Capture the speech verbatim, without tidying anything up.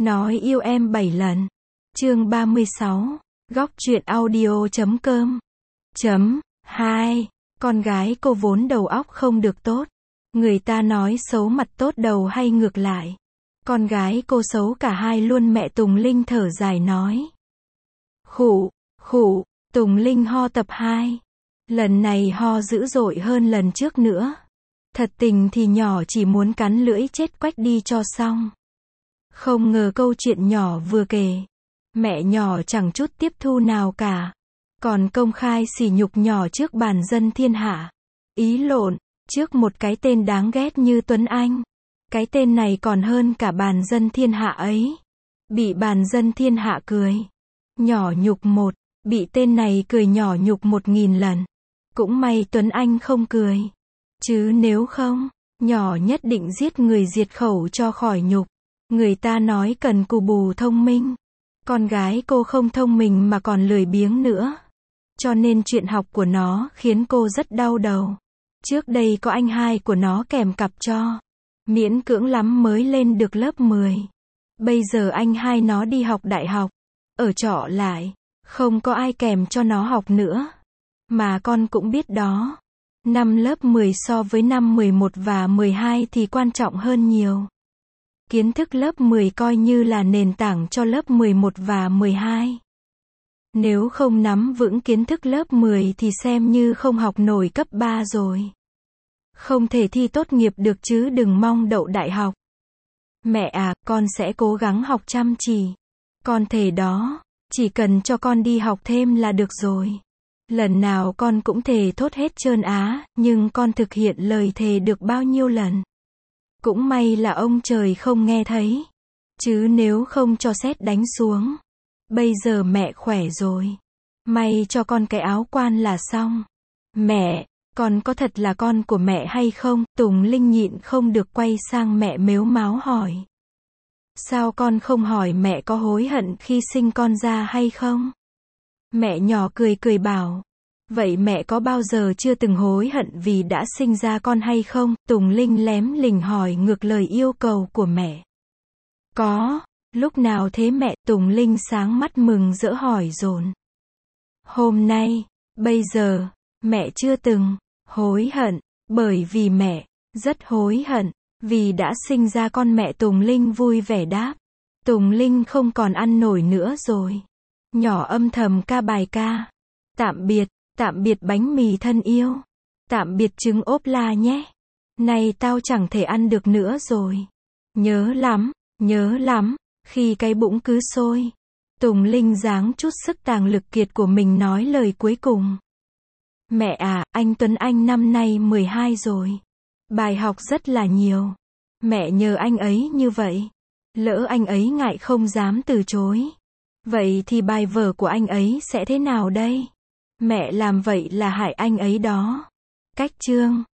Nói yêu em bảy lần. Chương ba mươi sáu. Góc truyện audio chấm com. Chấm. hai. Con gái cô vốn đầu óc không được tốt. Người ta nói xấu mặt tốt đầu hay ngược lại. Con gái cô xấu cả hai luôn, mẹ Tùng Linh thở dài nói. Khụ, khụ, Tùng Linh ho tập hai. Lần này ho dữ dội hơn lần trước nữa. Thật tình thì nhỏ chỉ muốn cắn lưỡi chết quách đi cho xong. Không ngờ câu chuyện nhỏ vừa kể, mẹ nhỏ chẳng chút tiếp thu nào cả. Còn công khai sỉ nhục nhỏ trước bàn dân thiên hạ. Ý lộn, trước một cái tên đáng ghét như Tuấn Anh. Cái tên này còn hơn cả bàn dân thiên hạ ấy. Bị bàn dân thiên hạ cười. Nhỏ nhục một, bị tên này cười nhỏ nhục một nghìn lần. Cũng may Tuấn Anh không cười. Chứ nếu không, nhỏ nhất định giết người diệt khẩu cho khỏi nhục. Người ta nói cần cù bù thông minh. Con gái cô không thông minh mà còn lười biếng nữa. Cho nên chuyện học của nó khiến cô rất đau đầu. Trước đây có anh hai của nó kèm cặp cho. Miễn cưỡng lắm mới lên được lớp mười. Bây giờ anh hai nó đi học đại học. Ở trọ lại. Không có ai kèm cho nó học nữa. Mà con cũng biết đó. Năm lớp mười so với năm mười một và mười hai thì quan trọng hơn nhiều. Kiến thức lớp mười coi như là nền tảng cho lớp mười một và mười hai. Nếu không nắm vững kiến thức lớp mười thì xem như không học nổi cấp ba rồi. Không thể thi tốt nghiệp được chứ đừng mong đậu đại học. Mẹ à, con sẽ cố gắng học chăm chỉ. Con thề đó, chỉ cần cho con đi học thêm là được rồi. Lần nào con cũng thề thốt hết trơn á, nhưng con thực hiện lời thề được bao nhiêu lần. Cũng may là ông trời không nghe thấy. Chứ nếu không cho sét đánh xuống. Bây giờ mẹ khỏe rồi. May cho con cái áo quan là xong. Mẹ, con có thật là con của mẹ hay không? Tùng Linh nhịn không được quay sang mẹ mếu máo hỏi. Sao con không hỏi mẹ có hối hận khi sinh con ra hay không? Mẹ nhỏ cười cười bảo. Vậy mẹ có bao giờ chưa từng hối hận vì đã sinh ra con hay không? Tùng Linh lém lỉnh hỏi ngược lời yêu cầu của mẹ. Có. Lúc nào thế mẹ? Tùng Linh sáng mắt mừng rỡ hỏi dồn. Hôm nay, bây giờ, mẹ chưa từng hối hận, bởi vì mẹ rất hối hận vì đã sinh ra con. Mẹ Tùng Linh vui vẻ đáp. Tùng Linh không còn ăn nổi nữa rồi. Nhỏ âm thầm ca bài ca. Tạm biệt, tạm biệt bánh mì thân yêu. Tạm biệt trứng ốp la nhé. Này tao chẳng thể ăn được nữa rồi. Nhớ lắm, nhớ lắm. Khi cái bụng cứ sôi. Tùng Linh giáng chút sức tàng lực kiệt của mình nói lời cuối cùng. Mẹ à, anh Tuấn Anh năm nay mười hai rồi. Bài học rất là nhiều. Mẹ nhờ anh ấy như vậy. Lỡ anh ấy ngại không dám từ chối. Vậy thì bài vở của anh ấy sẽ thế nào đây? Mẹ làm vậy là hại anh ấy đó. Cách chương.